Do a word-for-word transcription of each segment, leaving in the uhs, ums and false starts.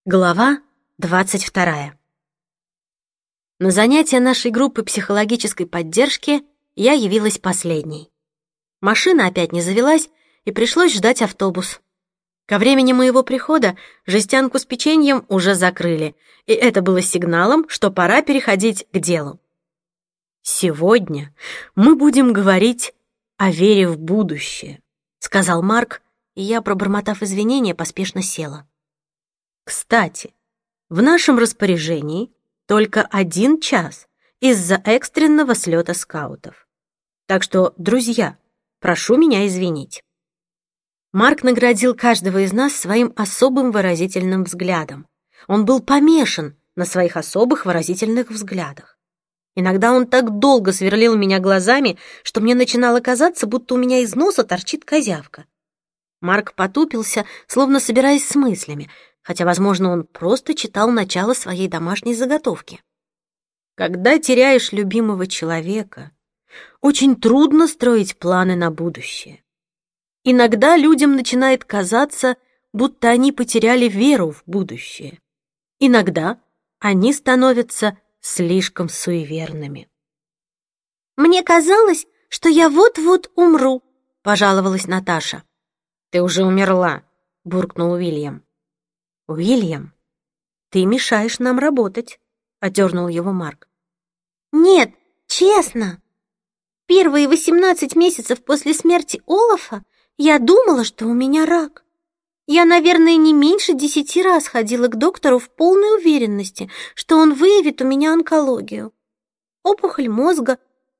Глава двадцать вторая. На занятия нашей группы психологической поддержки я явилась последней. Машина опять не завелась, и пришлось ждать автобус. Ко времени моего прихода жестянку с печеньем уже закрыли, и это было сигналом, что пора переходить к делу. «Сегодня мы будем говорить о вере в будущее», — сказал Марк, и я, пробормотав извинения, поспешно села. Кстати, в нашем распоряжении только один час из-за экстренного слета скаутов. Так что, друзья, прошу меня извинить. Марк наградил каждого из нас своим особым выразительным взглядом. Он был помешан на своих особых выразительных взглядах. Иногда он так долго сверлил меня глазами, что мне начинало казаться, будто у меня из носа торчит козявка. Марк потупился, словно собираясь с мыслями, хотя, возможно, он просто читал начало своей домашней заготовки. Когда теряешь любимого человека, очень трудно строить планы на будущее. Иногда людям начинает казаться, будто они потеряли веру в будущее. Иногда они становятся слишком суеверными. «Мне казалось, что я вот-вот умру», — пожаловалась Наташа. «Ты уже умерла», — буркнул Уильям. «Уильям, ты мешаешь нам работать», — одернул его Марк. «Нет, честно. Первые восемнадцать месяцев после смерти Олафа я думала, что у меня рак. Я, наверное, не меньше десяти раз ходила к доктору в полной уверенности, что он выявит у меня онкологию. Опухоль мозга,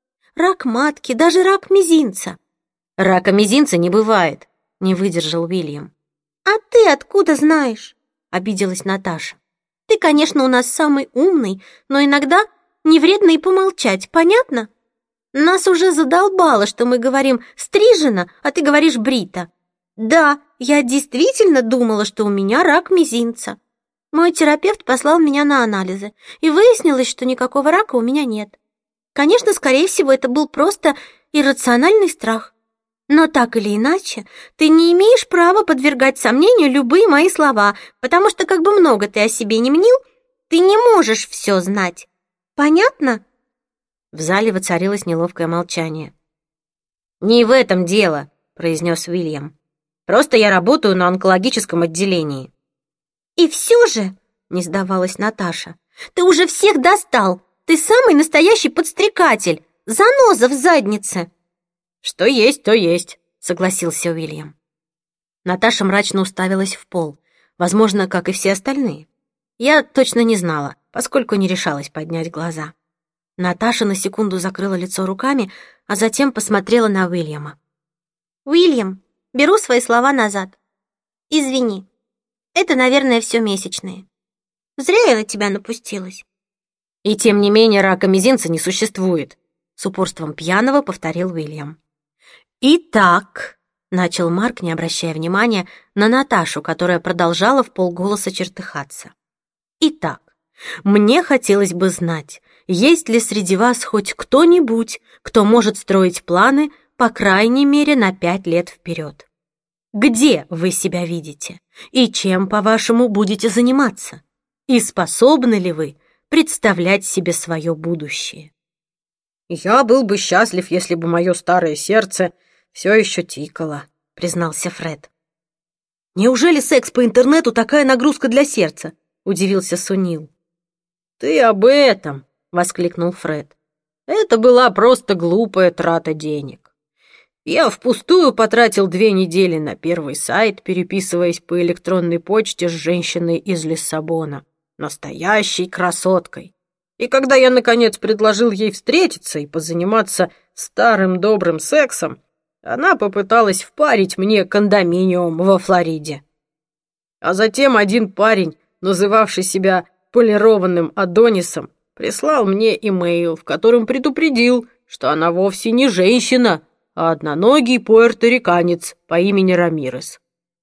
рак матки, даже рак мизинца». «Рака мизинца не бывает», — не выдержал Уильям. «А ты откуда знаешь?» — обиделась Наташа. «Ты, конечно, у нас самый умный, но иногда не вредно и помолчать, понятно? Нас уже задолбало, что мы говорим «стрижено», а ты говоришь «брита». Да, я действительно думала, что у меня рак мизинца. Мой терапевт послал меня на анализы, и выяснилось, что никакого рака у меня нет. Конечно, скорее всего, это был просто иррациональный страх. Но так или иначе, ты не имеешь права подвергать сомнению любые мои слова, потому что, как бы много ты о себе не мнил, ты не можешь все знать. Понятно?» В зале воцарилось неловкое молчание. «Не в этом дело», — произнес Уильям. «Просто я работаю на онкологическом отделении». «И все же», — не сдавалась Наташа, «ты уже всех достал. Ты самый настоящий подстрекатель, заноза в заднице». «Что есть, то есть», — согласился Уильям. Наташа мрачно уставилась в пол, возможно, как и все остальные. Я точно не знала, поскольку не решалась поднять глаза. Наташа на секунду закрыла лицо руками, а затем посмотрела на Уильяма. «Уильям, беру свои слова назад. Извини, это, наверное, все месячные. Зря я на тебя напустилась». «И тем не менее рака мизинца не существует», — с упорством пьяного повторил Уильям. «Итак», — начал Марк, не обращая внимания на Наташу, которая продолжала в полголоса чертыхаться. «Итак, мне хотелось бы знать, есть ли среди вас хоть кто-нибудь, кто может строить планы, по крайней мере, на пять лет вперед? Где вы себя видите? И чем, по-вашему, будете заниматься? И способны ли вы представлять себе свое будущее?» «Я был бы счастлив, если бы мое старое сердце все еще тикало», — признался Фред. «Неужели секс по интернету такая нагрузка для сердца?» — удивился Сунил. «Ты об этом!» — воскликнул Фред. «Это была просто глупая трата денег. Я впустую потратил две недели на первый сайт, переписываясь по электронной почте с женщиной из Лиссабона, настоящей красоткой. И когда я, наконец, предложил ей встретиться и позаниматься старым добрым сексом, она попыталась впарить мне кондоминиум во Флориде. А затем один парень, называвший себя полированным Адонисом, прислал мне имейл, в котором предупредил, что она вовсе не женщина, а одноногий пуэрториканец по имени Рамирес.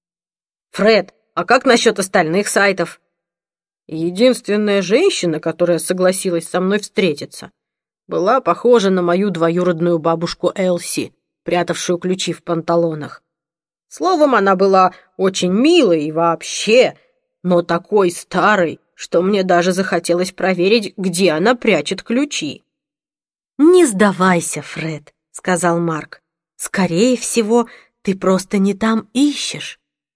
«Фред, а как насчет остальных сайтов?» Единственная женщина, которая согласилась со мной встретиться, была похожа на мою двоюродную бабушку Элси, прятавшую ключи в панталонах. Словом, она была очень милой и вообще но такой старый, что мне даже захотелось проверить, где она прячет ключи». «Не сдавайся, Фред», — сказал Марк. «Скорее всего, ты просто не там ищешь».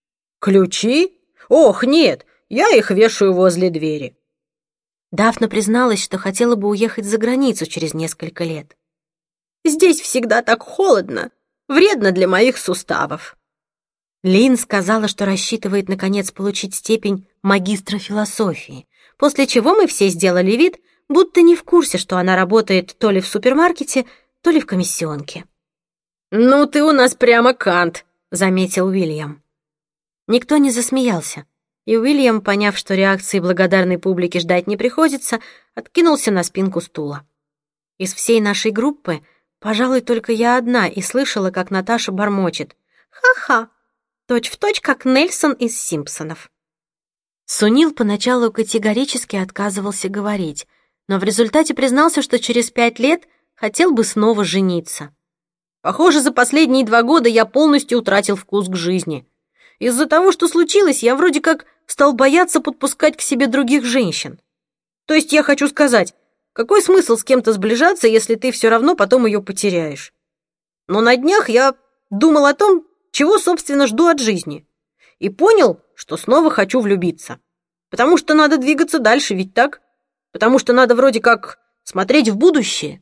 «Ключи? Ох, нет, я их вешаю возле двери». Дафна призналась, что хотела бы уехать за границу через несколько лет. «Здесь всегда так холодно, вредно для моих суставов». Лин сказала, что рассчитывает, наконец, получить степень магистра философии, после чего мы все сделали вид, будто не в курсе, что она работает то ли в супермаркете, то ли в комиссионке. «Ну ты у нас прямо Кант», — заметил Уильям. Никто не засмеялся, и Уильям, поняв, что реакции благодарной публики ждать не приходится, откинулся на спинку стула. Из всей нашей группы, пожалуй, только я одна и слышала, как Наташа бормочет: «Ха-ха, точь-в-точь, как Нельсон из «Симпсонов». Сунил поначалу категорически отказывался говорить, но в результате признался, что через пять лет хотел бы снова жениться. «Похоже, за последние два года я полностью утратил вкус к жизни. Из-за того, что случилось, я вроде как стал бояться подпускать к себе других женщин. То есть я хочу сказать, какой смысл с кем-то сближаться, если ты все равно потом ее потеряешь? Но на днях я думал о том, чего, собственно, жду от жизни, и понял, что снова хочу влюбиться. Потому что надо двигаться дальше, ведь так? Потому что надо вроде как смотреть в будущее».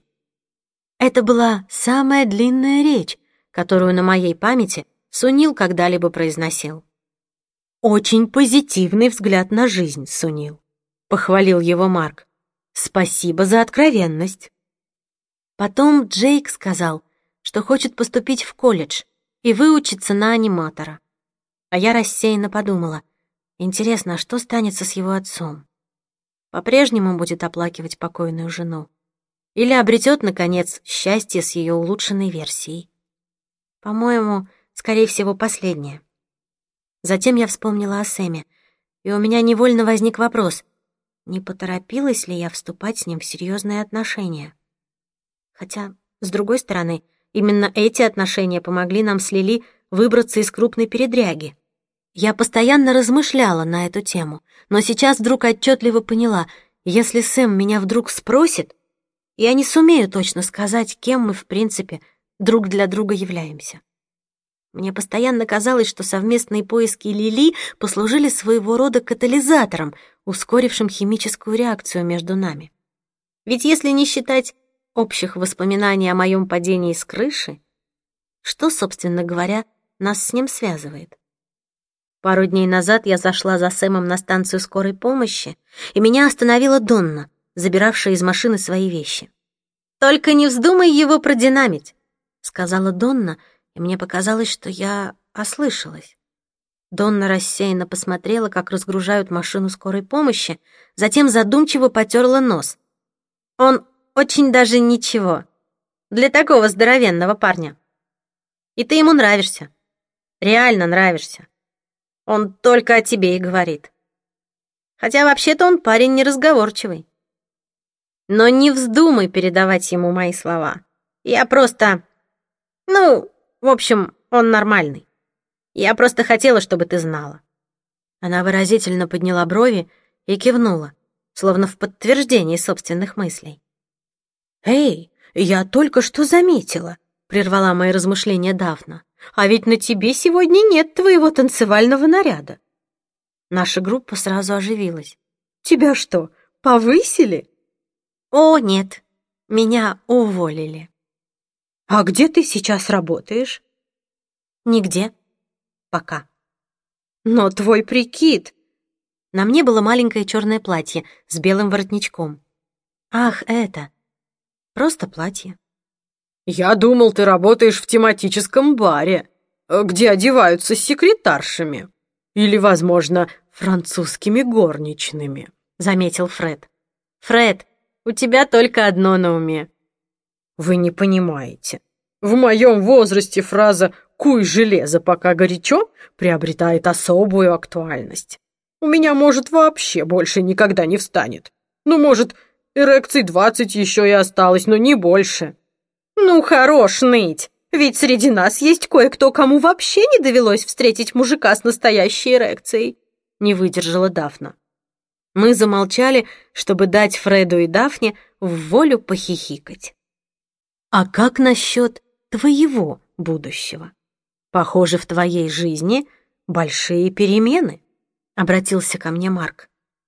Это была самая длинная речь, которую на моей памяти Сунил когда-либо произносил. «Очень позитивный взгляд на жизнь, Сунил», — похвалил его Марк. «Спасибо за откровенность». Потом Джейк сказал, что хочет поступить в колледж и выучиться на аниматора. А я рассеянно подумала, интересно, а что станется с его отцом? По-прежнему будет оплакивать покойную жену? Или обретет, наконец, счастье с ее улучшенной версией? По-моему, скорее всего, последнее. Затем я вспомнила о Сэме, и у меня невольно возник вопрос, не поторопилась ли я вступать с ним в серьезные отношения? Хотя, с другой стороны, именно эти отношения помогли нам с Лили выбраться из крупной передряги. Я постоянно размышляла на эту тему, но сейчас вдруг отчетливо поняла, если Сэм меня вдруг спросит, я не сумею точно сказать, кем мы, в принципе, друг для друга являемся. Мне постоянно казалось, что совместные поиски Лили послужили своего рода катализатором, ускорившим химическую реакцию между нами. Ведь если не считать общих воспоминаний о моем падении с крыши, что, собственно говоря, нас с ним связывает? Пару дней назад я зашла за Сэмом на станцию скорой помощи, и меня остановила Донна, забиравшая из машины свои вещи. «Только не вздумай его продинамить», — сказала Донна, и мне показалось, что я ослышалась. Донна рассеянно посмотрела, как разгружают машину скорой помощи, затем задумчиво потерла нос. «Он очень даже ничего для такого здоровенного парня. И ты ему нравишься, реально нравишься. Он только о тебе и говорит. Хотя вообще-то он парень неразговорчивый. Но не вздумай передавать ему мои слова. Я просто... Ну, в общем, он нормальный. Я просто хотела, чтобы ты знала». Она выразительно подняла брови и кивнула, словно в подтверждении собственных мыслей. «Эй, я только что заметила», — прервала мои размышления Дафна, «а ведь на тебе сегодня нет твоего танцевального наряда». Наша группа сразу оживилась. «Тебя что, повысили?» «О, нет, меня уволили». «А где ты сейчас работаешь?» «Нигде. Пока». «Но твой прикид...» На мне было маленькое черное платье с белым воротничком. «Ах, это... просто платье». «Я думал, ты работаешь в тематическом баре, где одеваются с секретаршами. Или, возможно, французскими горничными», — заметил Фред. «Фред, у тебя только одно на уме». «Вы не понимаете. В моем возрасте фраза «куй железо, пока горячо» приобретает особую актуальность. У меня, может, вообще больше никогда не встанет. Ну, может, эрекций двадцать еще и осталось, но не больше». «Ну, хорош ныть, ведь среди нас есть кое-кто, кому вообще не довелось встретить мужика с настоящей эрекцией. не выдержала Дафна. Мы замолчали, чтобы дать Фреду и Дафне в волю похихикать. «А как насчет твоего будущего? Похоже, в твоей жизни большие перемены», — обратился ко мне Марк.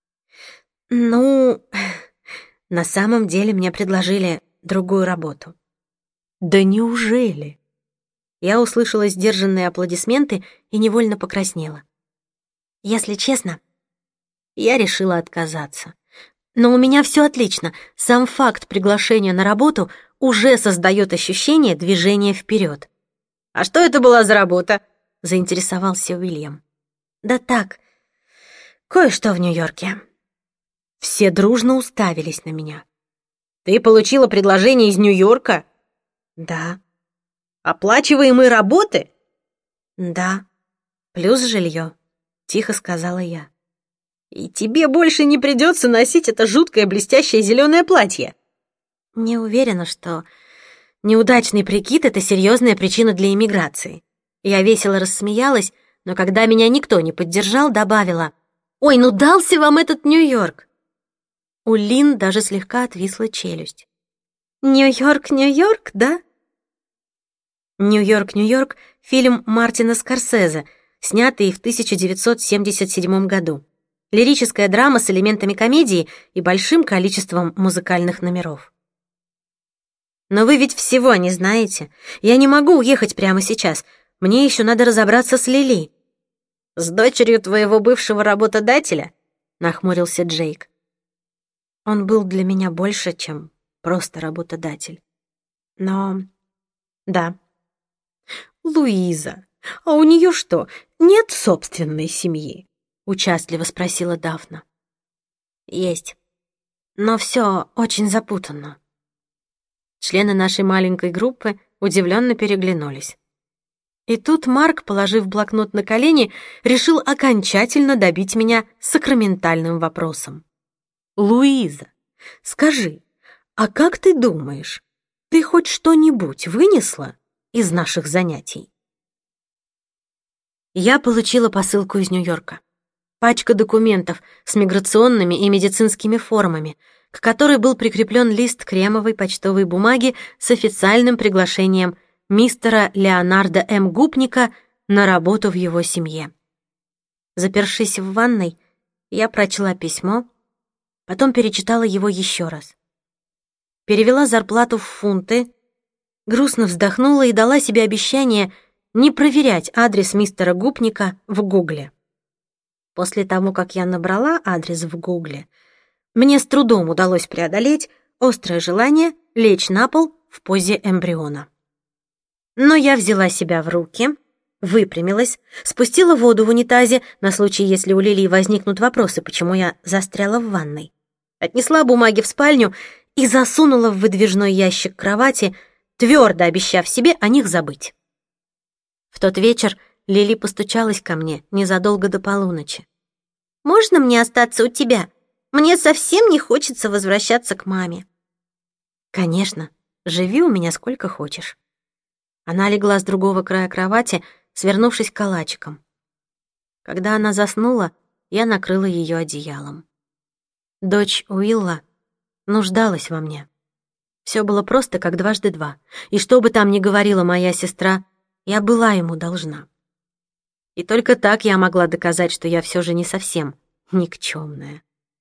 «Ну, на самом деле мне предложили другую работу». «Да неужели?» Я услышала сдержанные аплодисменты и невольно покраснела. Если честно, я решила отказаться. Но у меня все отлично. Сам факт приглашения на работу уже создает ощущение движения вперед. «А что это была за работа?» — заинтересовался Уильям. «Да так, кое-что в Нью-Йорке». Все дружно уставились на меня. «Ты получила предложение из Нью-Йорка?» «Да». «Оплачиваемые работы?» «Да, плюс жилье», — тихо сказала я. «И тебе больше не придется носить это жуткое блестящее зеленое платье?» Не уверена, что неудачный прикид — это серьезная причина для эмиграции. Я весело рассмеялась, но когда меня никто не поддержал, добавила: «Ой, ну дался вам этот Нью-Йорк!» У Лин даже слегка отвисла челюсть. «Нью-Йорк, Нью-Йорк, да?» «Нью-Йорк, Нью-Йорк» — фильм Мартина Скорсезе, снятый в тысяча девятьсот семьдесят седьмом году. Лирическая драма с элементами комедии и большим количеством музыкальных номеров. «Но вы ведь всего не знаете. Я не могу уехать прямо сейчас. Мне еще надо разобраться с Лили». «С дочерью твоего бывшего работодателя?» — нахмурился Джейк. Он был для меня больше, чем просто работодатель. Но... да. «Луиза, а у нее что, нет собственной семьи?» — участливо спросила Дафна. «Есть. Но все очень запутанно». Члены нашей маленькой группы удивленно переглянулись. И тут Марк, положив блокнот на колени, решил окончательно добить меня сакраментальным вопросом. «Луиза, скажи, а как ты думаешь, ты хоть что-нибудь вынесла из наших занятий?» Я получила посылку из Нью-Йорка. Пачка документов с миграционными и медицинскими формами, к которой был прикреплен лист кремовой почтовой бумаги с официальным приглашением мистера Леонарда М. Гупника на работу в его семье. Запершись в ванной, я прочла письмо, потом перечитала его еще раз. Перевела зарплату в фунты, грустно вздохнула и дала себе обещание не проверять адрес мистера Гупника в Гугле. После того, как я набрала адрес в Гугле, мне с трудом удалось преодолеть острое желание лечь на пол в позе эмбриона. Но я взяла себя в руки, выпрямилась, спустила воду в унитазе на случай, если у Лили возникнут вопросы, почему я застряла в ванной, отнесла бумаги в спальню и засунула в выдвижной ящик кровати, твердо обещав себе о них забыть. В тот вечер Лили постучалась ко мне незадолго до полуночи. «Можно мне остаться у тебя? Мне совсем не хочется возвращаться к маме». «Конечно, живи у меня сколько хочешь». Она легла с другого края кровати, свернувшись калачиком. Когда она заснула, я накрыла ее одеялом. Дочь Уилла нуждалась во мне. Все было просто как дважды два, и что бы там ни говорила моя сестра, я была ему должна. И только так я могла доказать, что я все же не совсем никчемная.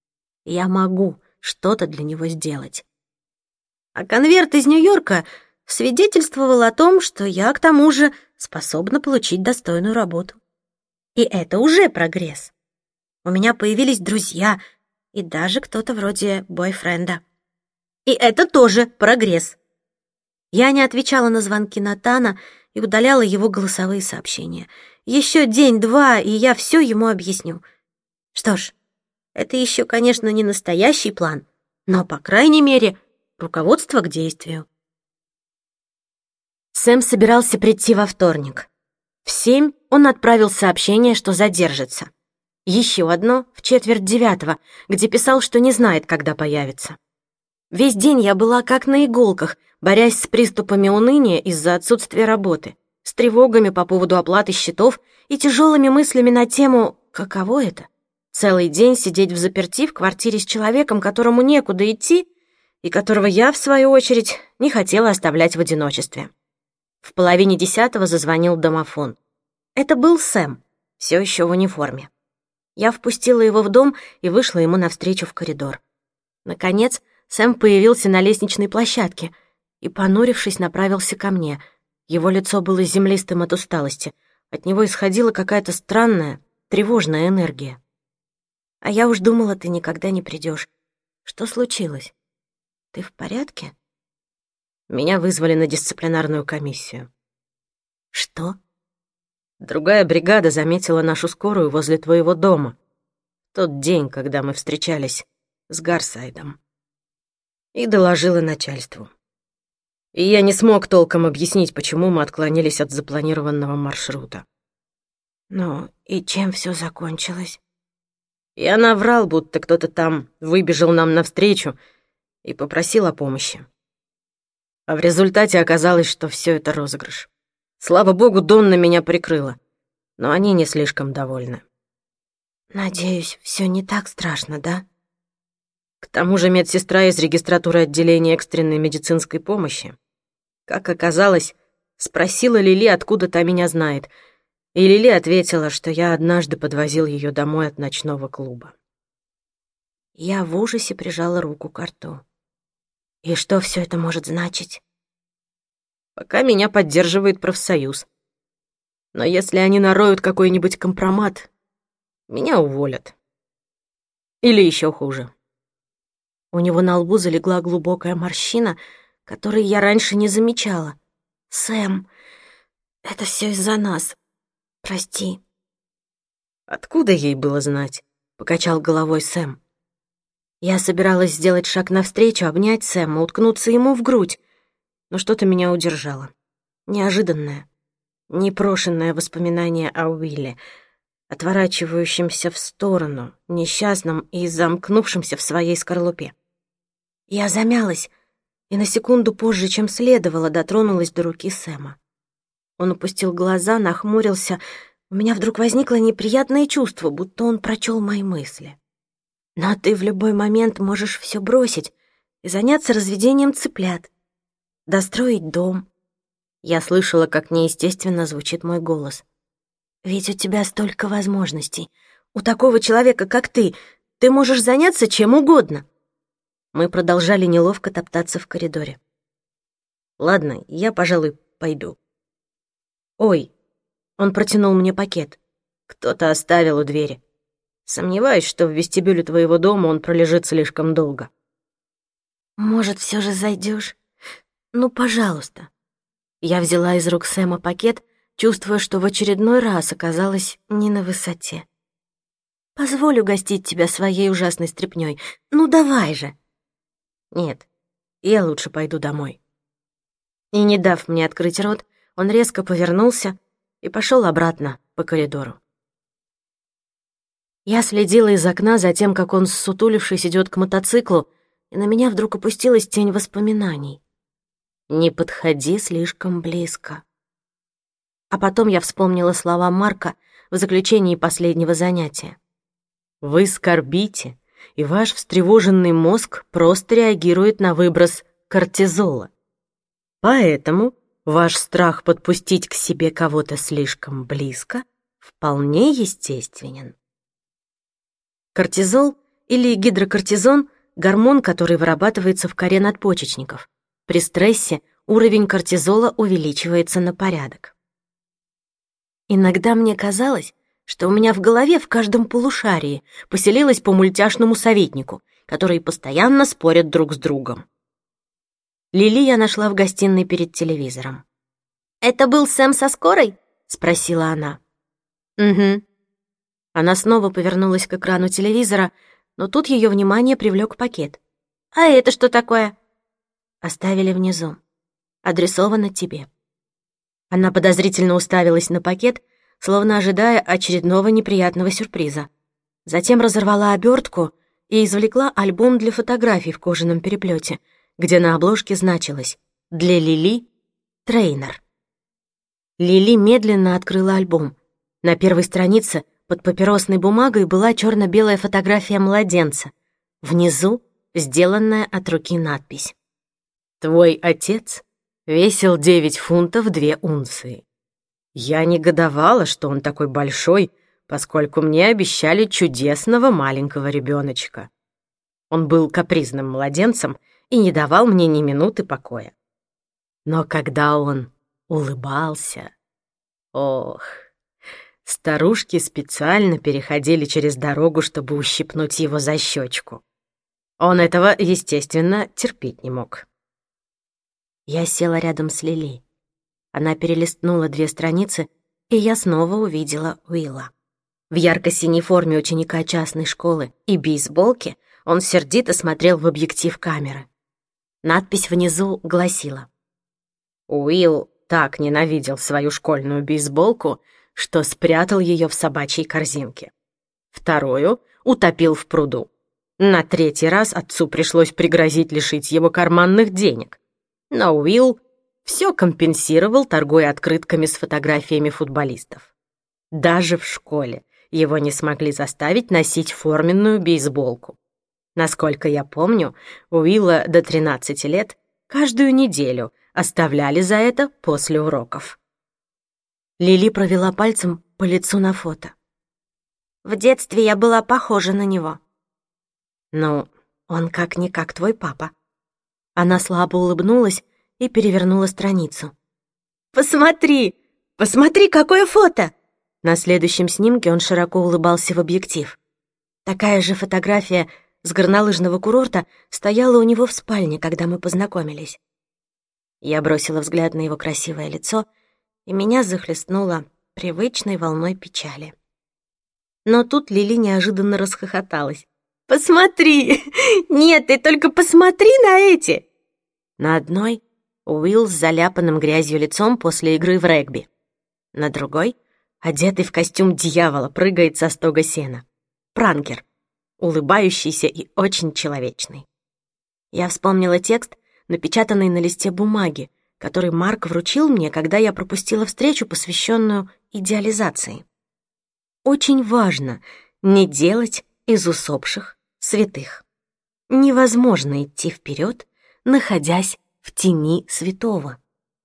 Я могу что-то для него сделать. А конверт из Нью-Йорка свидетельствовал о том, что я, к тому же, способна получить достойную работу. И это уже прогресс. У меня появились друзья и даже кто-то вроде бойфренда. И это тоже прогресс. Я не отвечала на звонки Натана и удаляла его голосовые сообщения. Еще день-два, и я все ему объясню. Что ж, это еще, конечно, не настоящий план, но, по крайней мере, руководство к действию. Сэм собирался прийти во вторник. В семь он отправил сообщение, что задержится. Еще одно в четверть девятого, где писал, что не знает, когда появится. Весь день я была как на иголках, борясь с приступами уныния из-за отсутствия работы, с тревогами по поводу оплаты счетов и тяжелыми мыслями на тему «каково это?» Целый день сидеть взаперти в квартире с человеком, которому некуда идти, и которого я, в свою очередь, не хотела оставлять в одиночестве. В половине десятого зазвонил домофон. Это был Сэм, все еще в униформе. Я впустила его в дом и вышла ему навстречу в коридор. Наконец, Сэм появился на лестничной площадке и, понурившись, направился ко мне. Его лицо было землистым от усталости. От него исходила какая-то странная, тревожная энергия. «А я уж думала, ты никогда не придешь. Что случилось? Ты в порядке?» Меня вызвали на дисциплинарную комиссию. «Что?» Другая бригада заметила нашу скорую возле твоего дома. В тот день, когда мы встречались с Гарсайдом. И доложила начальству. И я не смог толком объяснить, почему мы отклонились от запланированного маршрута. «Ну, и чем все закончилось?» Я наврал, будто кто-то там выбежал нам навстречу и попросил о помощи. А в результате оказалось, что все это розыгрыш. Слава богу, Донна меня прикрыла, но они не слишком довольны. «Надеюсь, все не так страшно, да?» К тому же медсестра из регистратуры отделения экстренной медицинской помощи, как оказалось, спросила Лили, откуда та меня знает, и Лили ответила, что я однажды подвозил ее домой от ночного клуба. Я в ужасе прижала руку к рту. «И что все это может значить?» Пока меня поддерживает профсоюз. Но если они нароют какой-нибудь компромат, меня уволят. Или еще хуже. У него на лбу залегла глубокая морщина, которой я раньше не замечала. «Сэм, это все из-за нас. Прости». «Откуда ей было знать?» — покачал головой Сэм. Я собиралась сделать шаг навстречу, обнять Сэма, уткнуться ему в грудь, но что-то меня удержало. Неожиданное, непрошенное воспоминание о Уилле, отворачивающемся в сторону, несчастном и замкнувшемся в своей скорлупе. Я замялась и на секунду позже, чем следовало, дотронулась до руки Сэма. Он опустил глаза, нахмурился. У меня вдруг возникло неприятное чувство, будто он прочел мои мысли. «Но ты в любой момент можешь все бросить и заняться разведением цыплят, достроить дом». Я слышала, как неестественно звучит мой голос. «Ведь у тебя столько возможностей. У такого человека, как ты, ты можешь заняться чем угодно». Мы продолжали неловко топтаться в коридоре. «Ладно, я, пожалуй, пойду». «Ой», — он протянул мне пакет. «Кто-то оставил у двери. Сомневаюсь, что в вестибюле твоего дома он пролежит слишком долго». «Может, все же зайдешь? Ну, пожалуйста». Я взяла из рук Сэма пакет, чувствуя, что в очередной раз оказалась не на высоте. «Позволь угостить тебя своей ужасной стряпнёй. Ну, давай же!» «Нет, я лучше пойду домой». И, не дав мне открыть рот, он резко повернулся и пошел обратно по коридору. Я следила из окна за тем, как он, ссутулившись, идет к мотоциклу, и на меня вдруг опустилась тень воспоминаний. «Не подходи слишком близко». А потом я вспомнила слова Марка в заключении последнего занятия. «Вы скорбите, и ваш встревоженный мозг просто реагирует на выброс кортизола. Поэтому ваш страх подпустить к себе кого-то слишком близко вполне естественен». Кортизол или гидрокортизон — гормон, который вырабатывается в коре надпочечников. При стрессе уровень кортизола увеличивается на порядок. Иногда мне казалось, что у меня в голове в каждом полушарии поселилось по мультяшному советнику, которые постоянно спорят друг с другом. Лили я нашла в гостиной перед телевизором. «Это был Сэм со скорой?» — спросила она. «Угу». Она снова повернулась к экрану телевизора, но тут ее внимание привлек пакет. «А это что такое?» «Оставили внизу. Адресовано тебе». Она подозрительно уставилась на пакет, словно ожидая очередного неприятного сюрприза. Затем разорвала обертку и извлекла альбом для фотографий в кожаном переплете, где на обложке значилось «Для Лили Трейнер». Лили медленно открыла альбом. На первой странице Под папиросной бумагой была черно-белая фотография младенца. Внизу сделанная от руки надпись. «Твой отец весил девять фунтов две унции. Я негодовала, что он такой большой, поскольку мне обещали чудесного маленького ребеночка. Он был капризным младенцем и не давал мне ни минуты покоя. Но когда он улыбался... Ох, старушки специально переходили через дорогу, чтобы ущипнуть его за щечку. Он этого, естественно, терпеть не мог». Я села рядом с Лили. Она перелистнула две страницы, и я снова увидела Уилла. В ярко-синей форме ученика частной школы и бейсболке он сердито смотрел в объектив камеры. Надпись внизу гласила: «Уилл так ненавидел свою школьную бейсболку, что спрятал ее в собачьей корзинке. Вторую утопил в пруду. На третий раз отцу пришлось пригрозить лишить его карманных денег. Но Уилл все компенсировал, торгуя открытками с фотографиями футболистов. Даже в школе его не смогли заставить носить форменную бейсболку. Насколько я помню, Уилла до тринадцати лет каждую неделю оставляли за это после уроков». Лили провела пальцем по лицу на фото. «В детстве я была похожа на него». «Ну, он как-никак твой папа». Она слабо улыбнулась и перевернула страницу. «Посмотри! Посмотри, какое фото!» На следующем снимке он широко улыбался в объектив. Такая же фотография с горнолыжного курорта стояла у него в спальне, когда мы познакомились. Я бросила взгляд на его красивое лицо, и меня захлестнуло привычной волной печали. Но тут Лили неожиданно расхохоталась. «Посмотри! Нет, ты только посмотри на эти!» На одной Уилл с заляпанным грязью лицом после игры в регби. На другой, одетый в костюм дьявола, прыгает со стога сена. Пранкер, улыбающийся и очень человечный. Я вспомнила текст, напечатанный на листе бумаги, который Марк вручил мне, когда я пропустила встречу, посвященную идеализации. Очень важно не делать из усопших святых. Невозможно идти вперед, находясь в тени святого.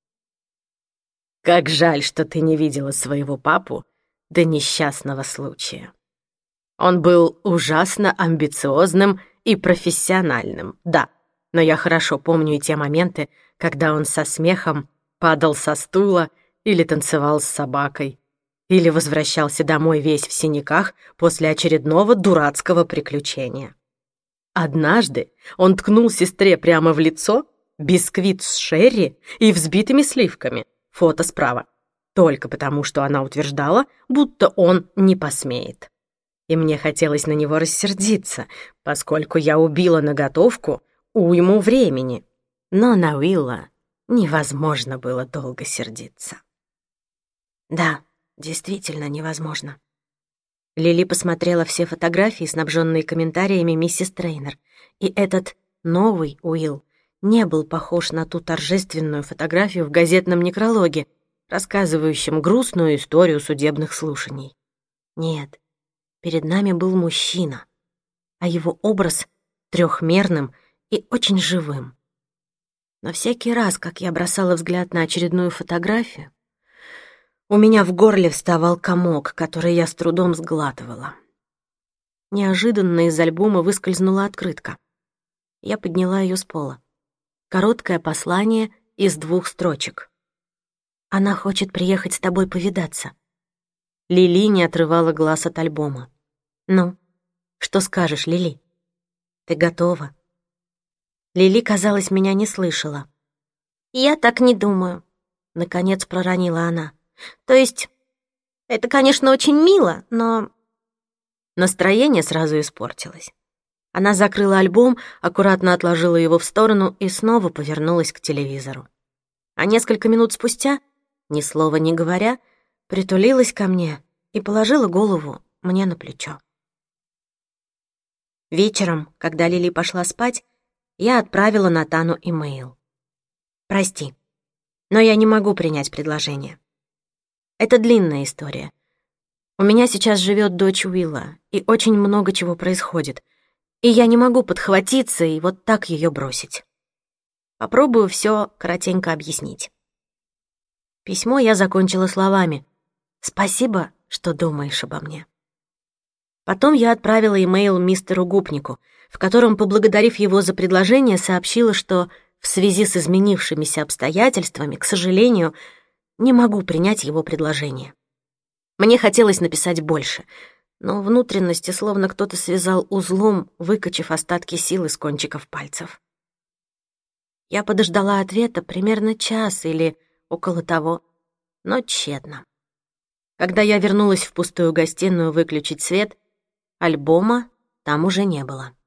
Как жаль, что ты не видела своего папу до несчастного случая. Он был ужасно амбициозным и профессиональным, да, но я хорошо помню и те моменты, когда он со смехом падал со стула или танцевал с собакой, или возвращался домой весь в синяках после очередного дурацкого приключения. Однажды он ткнул сестре прямо в лицо бисквит с шерри и взбитыми сливками, фото справа, только потому, что она утверждала, будто он не посмеет. И мне хотелось на него рассердиться, поскольку я убила на готовку уйму времени. Но на Уилла невозможно было долго сердиться. Да, действительно невозможно. Лили посмотрела все фотографии, снабженные комментариями миссис Трейнер, и этот новый Уилл не был похож на ту торжественную фотографию в газетном некрологе, рассказывающем грустную историю судебных слушаний. Нет, перед нами был мужчина, а его образ трехмерным и очень живым. Но всякий раз, как я бросала взгляд на очередную фотографию, у меня в горле вставал комок, который я с трудом сглатывала. Неожиданно из альбома выскользнула открытка. Я подняла ее с пола. Короткое послание из двух строчек. «Она хочет приехать с тобой повидаться». Лили не отрывала глаз от альбома. «Ну, что скажешь, Лили? Ты готова?» Лили, казалось, меня не слышала. «Я так не думаю», — наконец проронила она. «То есть, это, конечно, очень мило, но...» Настроение сразу испортилось. Она закрыла альбом, аккуратно отложила его в сторону и снова повернулась к телевизору. А несколько минут спустя, ни слова не говоря, притулилась ко мне и положила голову мне на плечо. Вечером, когда Лили пошла спать, я отправила Натану имейл. «Прости, но я не могу принять предложение. Это длинная история. У меня сейчас живет дочь Уилла, и очень много чего происходит, и я не могу подхватиться и вот так ее бросить. Попробую все коротенько объяснить. Письмо я закончила словами: «Спасибо, что думаешь обо мне». Потом я отправила имейл мистеру Гупнику, в котором, поблагодарив его за предложение, сообщила, что в связи с изменившимися обстоятельствами, к сожалению, не могу принять его предложение. Мне хотелось написать больше, но внутренности словно кто-то связал узлом, выкачав остатки сил из кончиков пальцев. Я подождала ответа примерно час или около того, но тщетно. Когда я вернулась в пустую гостиную выключить свет, альбома там уже не было.